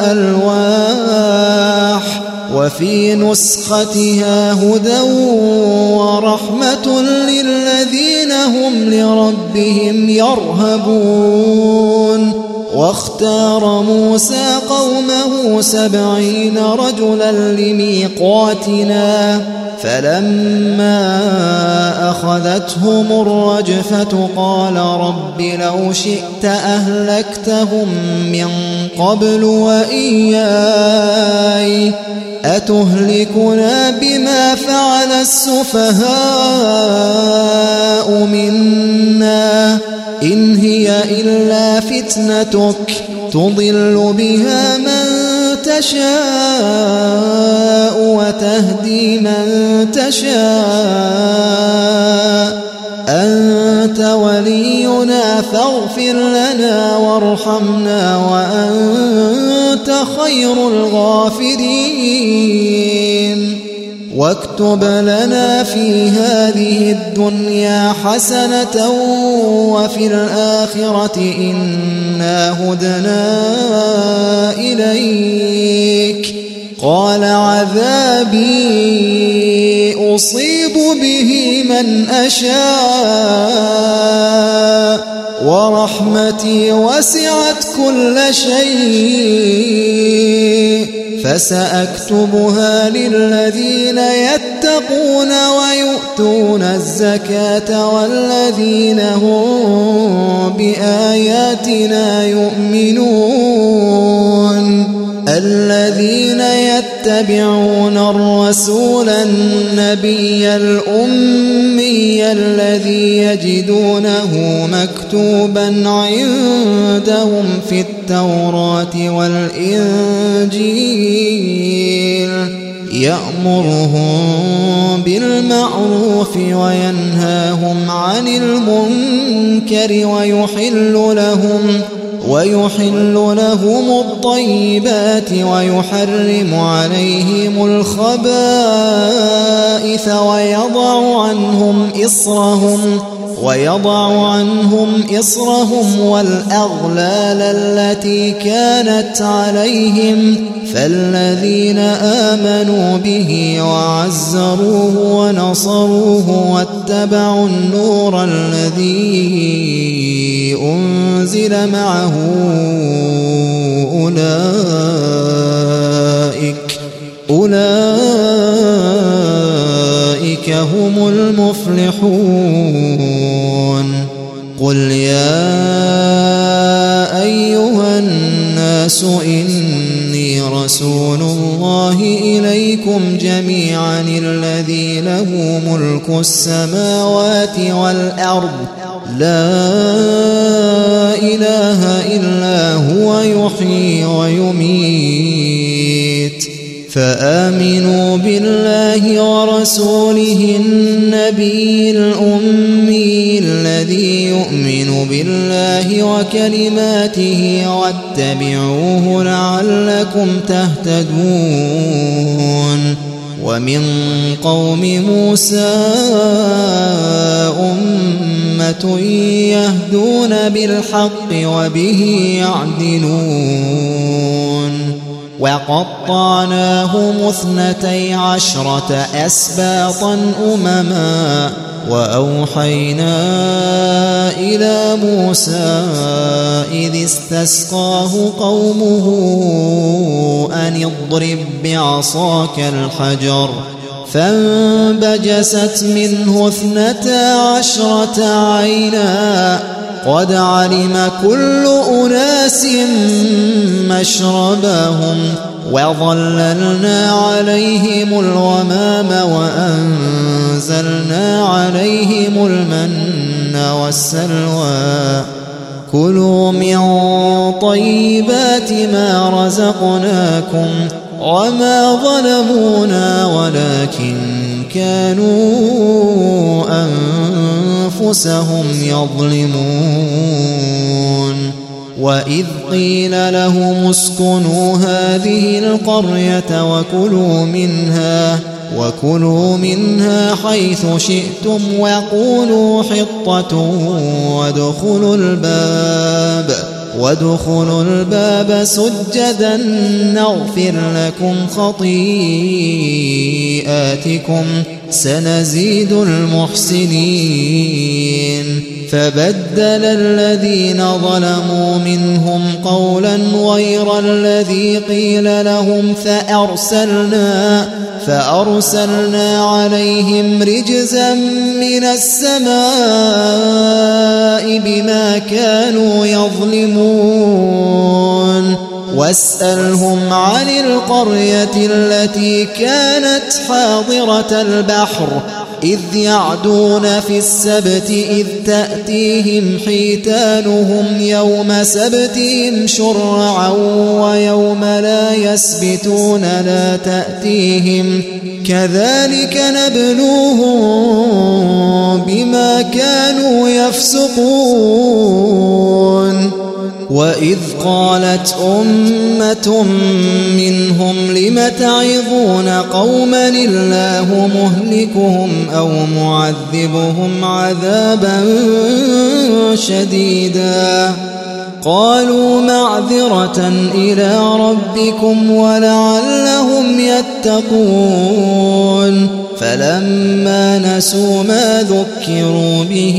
الألواح وفي نسختها هدى ورحمة للذين هم لربهم يرهبون واختار موسى قومه سبعين رجلا لميقاتنا فلما أخذتهم الرجفة قال رب لو شئت أهلكتهم من قبل وإياي أتهلكنا بما فعل السفهاء منا إن هي إلا فتنتك تضل بها من تشاء وتهدي من تشاء أنت ولينا فاغفر لنا وارحمنا وأنت خير الغافرين واكتب لنا في هذه الدنيا حسنة وفي الآخرة إنا هدنا إليك قال عذابي أصيب به من أشاء ورحمتي وسعت كل شيء فسأكتبها للذين يتقون ويؤتون الزكاة والذين هم بآياتنا يؤمنون الذين يتقون يتبعون الرسول النبي الأمي الذي يجدونه مكتوبا عندهم في التوراة والإنجيل يأمرهم بالمعروف وينهاهم عن المنكر ويحل لهم ويحل لهم الطيبات ويحرم عليهم الخبائث ويضع عنهم إصرهم ويضع عنهم إصرهم والأغلال التي كانت عليهم فالذين آمنوا به وعزروه ونصروه واتبعوا النور الذي أنزل معه أولئك أولئك هم المفلحون. قل يا أيها الناس إني رسول الله إليكم جميعا الذي له ملك السماوات والأرض لا إله إلا هو يحيي ويميت فآمنوا بالله ورسوله النبي الأمي الذي يؤمن بالله وكلماته واتبعوه لعلكم تهتدون. ومن قوم موسى أمة يهدون بالحق وبه يعدلون. وقطعناهم اثنتي عشرة أسباطا أمما وأوحينا إلى موسى إذ استسقاه قومه أن اضرب بعصاك الحجر فانبجست منه اثنتا عشرة عينا قد علم كل أناس مشربهم وظللنا عليهم الغمام وأنزلنا عليهم المن والسلوى كلوا من طيبات ما رزقناكم وما ظلمونا ولكن كانوا أنفسهم يظلمون. وإذ قيل لهم اسكنوا هذه القرية وكلوا منها وكلوا منها حيث شئتم وقولوا حطة وادخلوا الباب وادخلوا الباب سجدا نغفر لكم خطيئاتكم سنزيد المحسنين. فبدل الذين ظلموا منهم قولا غير الذي قيل لهم فأرسلنا فأرسلنا عليهم رجزا من السماء بما كانوا يظلمون. واسألهم عن القرية التي كانت حاضرة البحر إذ يعدون في السبت إذ تأتيهم حيتانهم يوم سبتهم شرعا ويوم لا يسبتون لا تأتيهم كذلك نبلوهم بما كانوا يفسقون. وإذ قالت أمة منهم لم تعظون قوما الله مهلكهم أو معذبهم عذابا شديدا قالوا معذرة إلى ربكم ولعلهم يتقون. فلما نسوا ما ذكروا به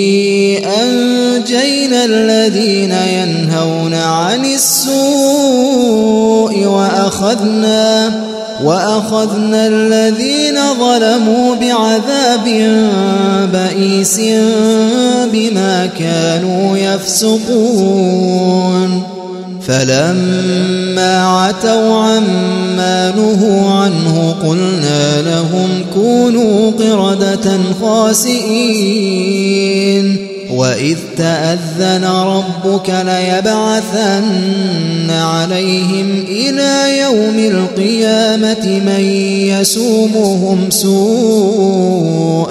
أنجينا الذين ينهون عن السوء وأخذنا وأخذنا الذين ظلموا بعذاب بئيس بما كانوا يفسقون. فلما عتوا عما نهوا عنه قلنا لهم كونوا قردة خاسئين وإذ تأذن ربك ليبعثن عليهم إلى يوم القيامة من يسومهم سوء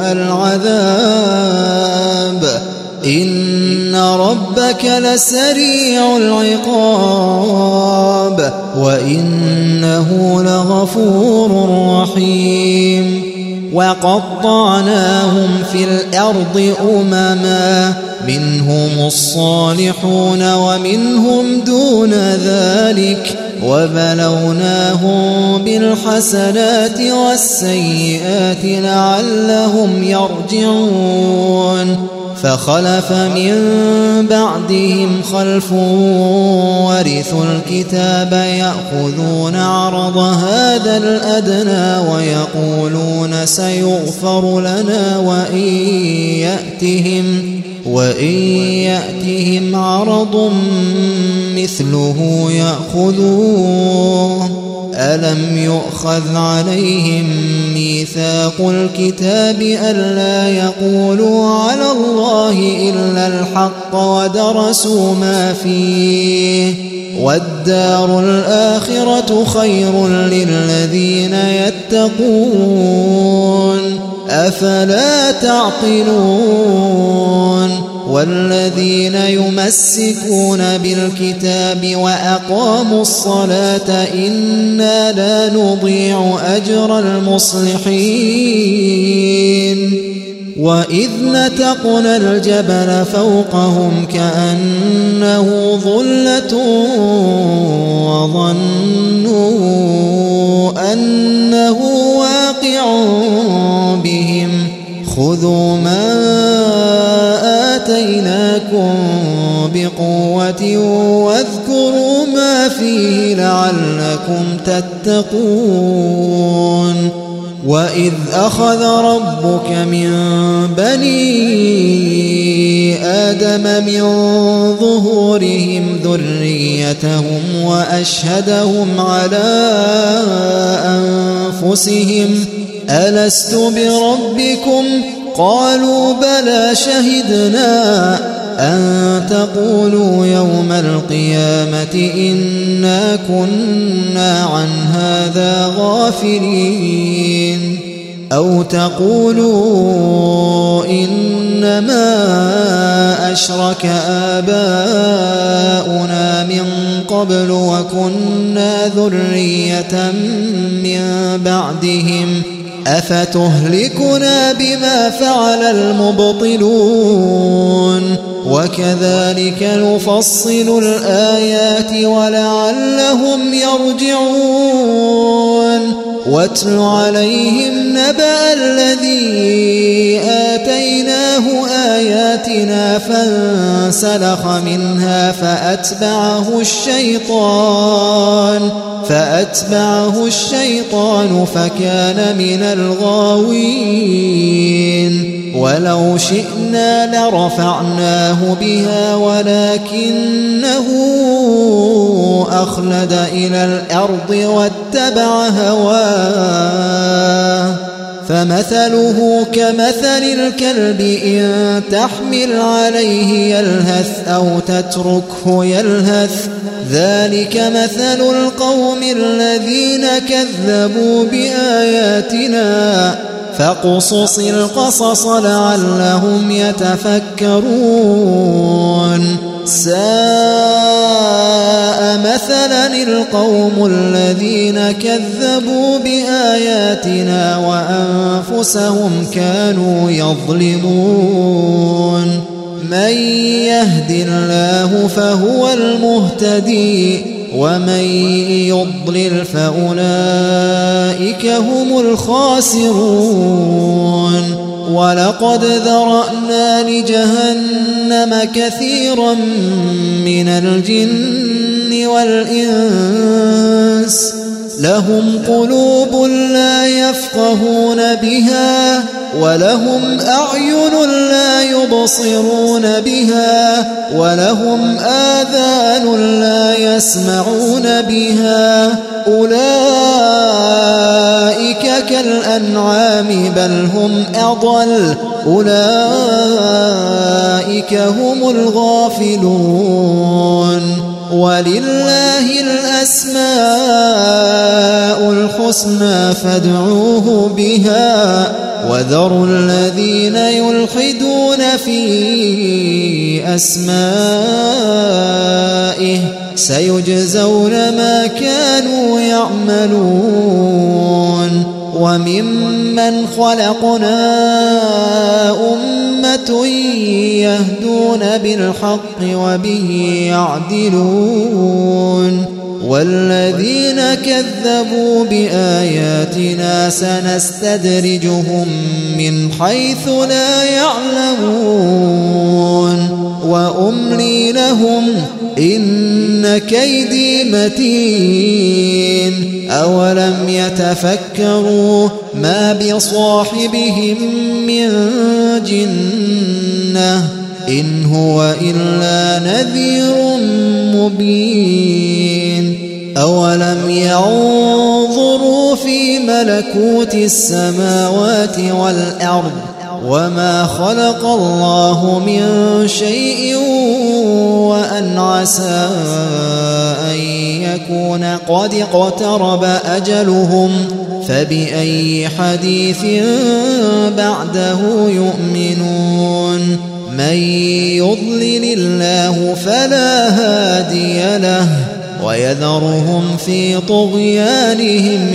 العذاب إن ربك لسريع العقاب وإنه لغفور رحيم وقطعناهم في الأرض أمما منهم الصالحون ومنهم دون ذلك وبلوناهم بالحسنات والسيئات لعلهم يرجعون فخلف من بعدهم خلف ورثوا الكتاب يأخذون عرض هذا الأدنى ويقولون سيغفر لنا وإن يأتهم وإن يأتهم عرض مثله يأخذوه ألم يؤخذ عليهم ميثاق الكتاب ألا يقولوا على الله إلا الحق ودرسوا ما فيه والدار الآخرة خير للذين يتقون أفلا تعقلون والذين يمسكون بالكتاب وأقاموا الصلاة إنا لا نضيع أجر المصلحين وإذ نتقنا الجبل فوقهم كأنه ظلة وظنوا أنه واقع بهم خذوا ما آتيناكم بقوة واذكروا ما فيه لعلكم تتقون وإذ أخذ ربك من بني آدم من ظهورهم ذريتهم وأشهدهم على أنفسهم ألست بربكم قالوا بلى شهدنا أن تقولوا يوم القيامة إنا كنا عن هذا غافلين أو تقولوا إنما أشرك آباؤنا من قبل وكنا ذرية من بعدهم أفتهلكنا بما فعل المبطلون وكذلك نفصل الآيات ولعلهم يرجعون واتل عليهم نبأ الذي آتيناه آياتنا فانسلخ منها فأتبعه الشيطان فأتبعه الشيطان فكان من الغاوين ولو شئنا لرفعناه بها ولكنه أخلد إلى الأرض واتبع هواه فمثله كمثل الكلب إن تحمل عليه يلهث أو تتركه يلهث ذلك مثل القوم الذين كذبوا بآياتنا فاقصص القصص لعلهم يتفكرون ساء مثلا القوم الذين كذبوا بآياتنا وأنفسهم كانوا يظلمون من يهد الله فهو المهتدي ومن يضلل فأولئك هم الخاسرون ولقد ذرأنا لجهنم كثيرا من الجن والإنس لهم قلوب لا يفقهون بها ولهم أعين لا يبصرون بها ولهم آذان لا يسمعون بها أولئك كالأنعام بل هم أضل أولئك هم الغافلون ولله الأسماء الحسنى فادعوه بها وذروا الذين يلحدون في أسمائه سيجزون ما كانوا يعملون وممن خلقنا أمة يهدون بالحق وبه يعدلون والذين كذبوا بآياتنا سنستدرجهم من حيث لا يعلمون وأملي لهم إن كيدي متين أولم يتفكروا ما بصاحبهم من جنة إن هو إلا نذير مبين أولم ينظروا في ملكوت السماوات والأرض وما خلق الله من شيء وأن عسى أن يكون قد اقترب أجلهم فبأي حديث بعده يؤمنون من يضلل الله فلا هادي له ويذرهم في طغيانهم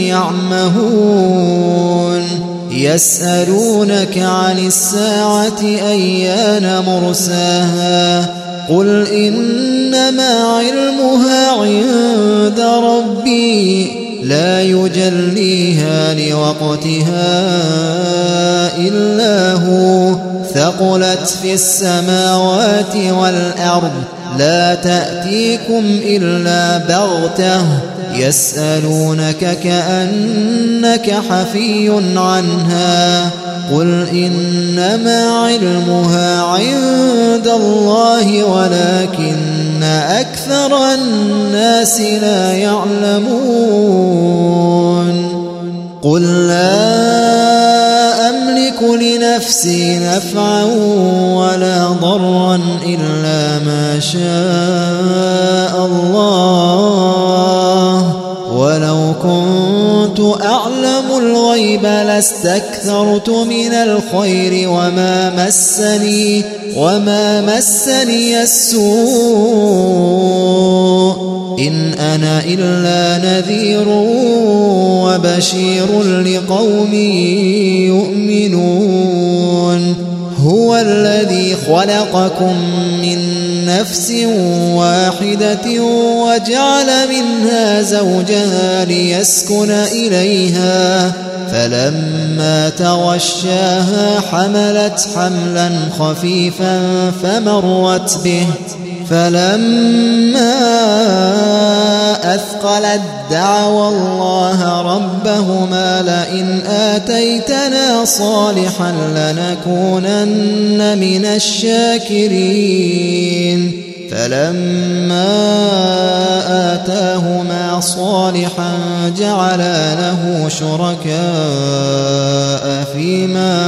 يعمهون يسألونك عن الساعة أيان مرساها قل إنما علمها عند ربي لا يجليها لوقتها إلا هو ثقلت في السماوات والأرض لا تأتيكم إلا بغتة يسألونك كأنك حفي عنها قل إنما علمها عند الله ولكن أكثر الناس لا يعلمون قل لا أملك لنفسي نفعا ولا ضرا إلا ما شاء الله ولو كنت أعلم الغيب لاستكثرت من الخير وما مسني وما مسني السوء إن أنا إلا نذير وبشير لقوم يؤمنون هو الذي خلقكم من نفس واحدة وجعل منها زوجها ليسكن إليها فلما تغشاها حملت حملا خفيفا فمرت به فلما أثقلت دعوا الله ربهما لئن آتيتنا صالحا لنكونن من الشاكرين فلما آتاهما صالحا جعلا له شركاء فيما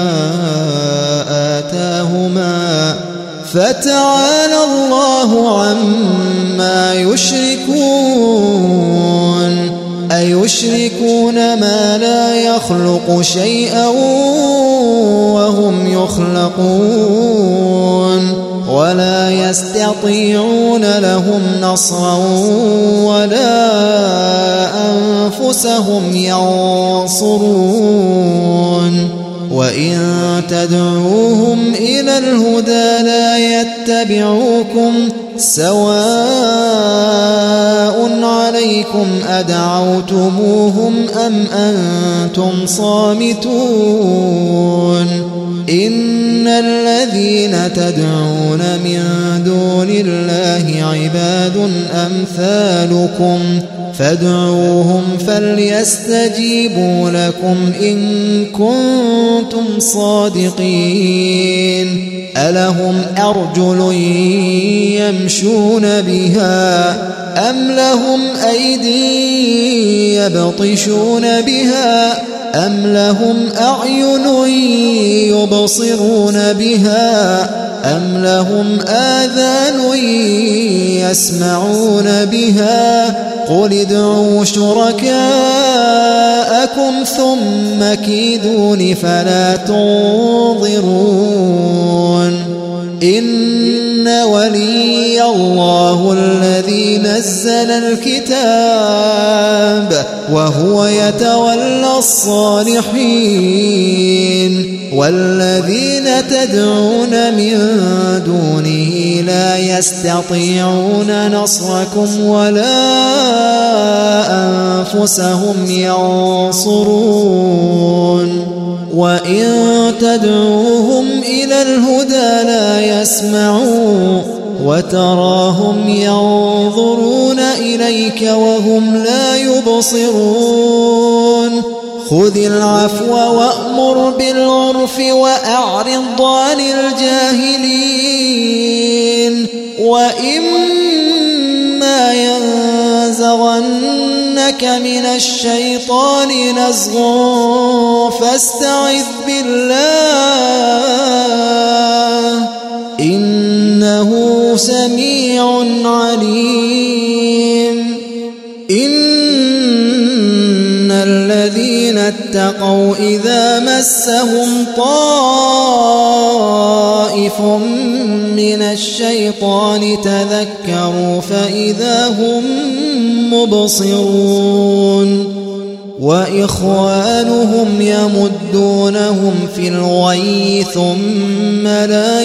آتاهما فتعالى الله عما يشركون أيشركون ما لا يخلق شيئا وهم يخلقون ولا يستطيعون لهم نصرا ولا أنفسهم ينصرون وإن تدعوهم إلى الهدى لا يتبعوكم سواء عليكم أدعوتموهم أم أنتم صامتون إن الذين تدعون من دون الله عباد أمثالكم فادعوهم فليستجيبوا لكم إن كنتم صادقين ألهم أرجل يمشون بها أم لهم أيدي يبطشون بها أم لهم أعين يبصرون بها أم لهم آذان يسمعون بها قل ادعوا شركاءكم ثم كيدون فلا تنظرون إن ولي الله الذي نزل الكتاب وهو يتولى الصالحين والذين تدعون من دونه لا يستطيعون نصركم ولا أنفسهم ينصرون وإن تدعوهم إلى الهدى لا يسمعون وتراهم ينظرون إليك وهم لا يبصرون خذ العفو وأمر بالعرف وأعرض عن الجاهلين وإما ينزغنك من الشيطان نزغ فاستعذ بالله إنه سميع عليم إن الذين اتقوا إذا مسهم طائف من الشيطان تذكروا فإذا هم مبصرون وإخوانهم يمدونهم في الغي ثم لا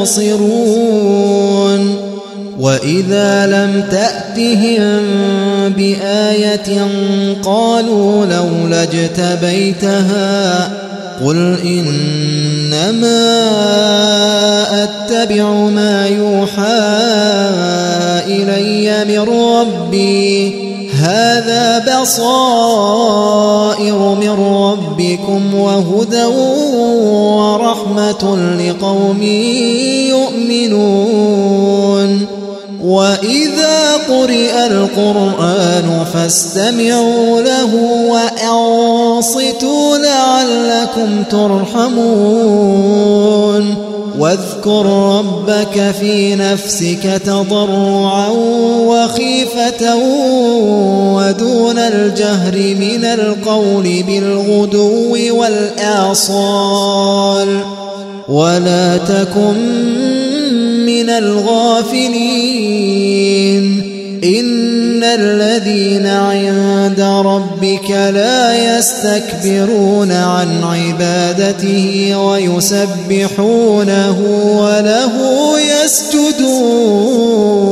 يقصرون وإذا لم تأتهم بآية قالوا لولا اجتبيتها قل إنما أتبع ما يوحى إلي من ربي هذا بصائر من ربكم وهدى ورحمة لقوم يؤمنون وإذا قرئ القرآن فاستمعوا له وأنصتوا لعلكم ترحمون واذكر ربك في نفسك تضرعا وخيفة ودون الجهر من القول بالغدو والآصال ولا تكن من الغافلين إن الذين عند ربك لا يستكبرون عن عبادته ويسبحونه وله يسجدون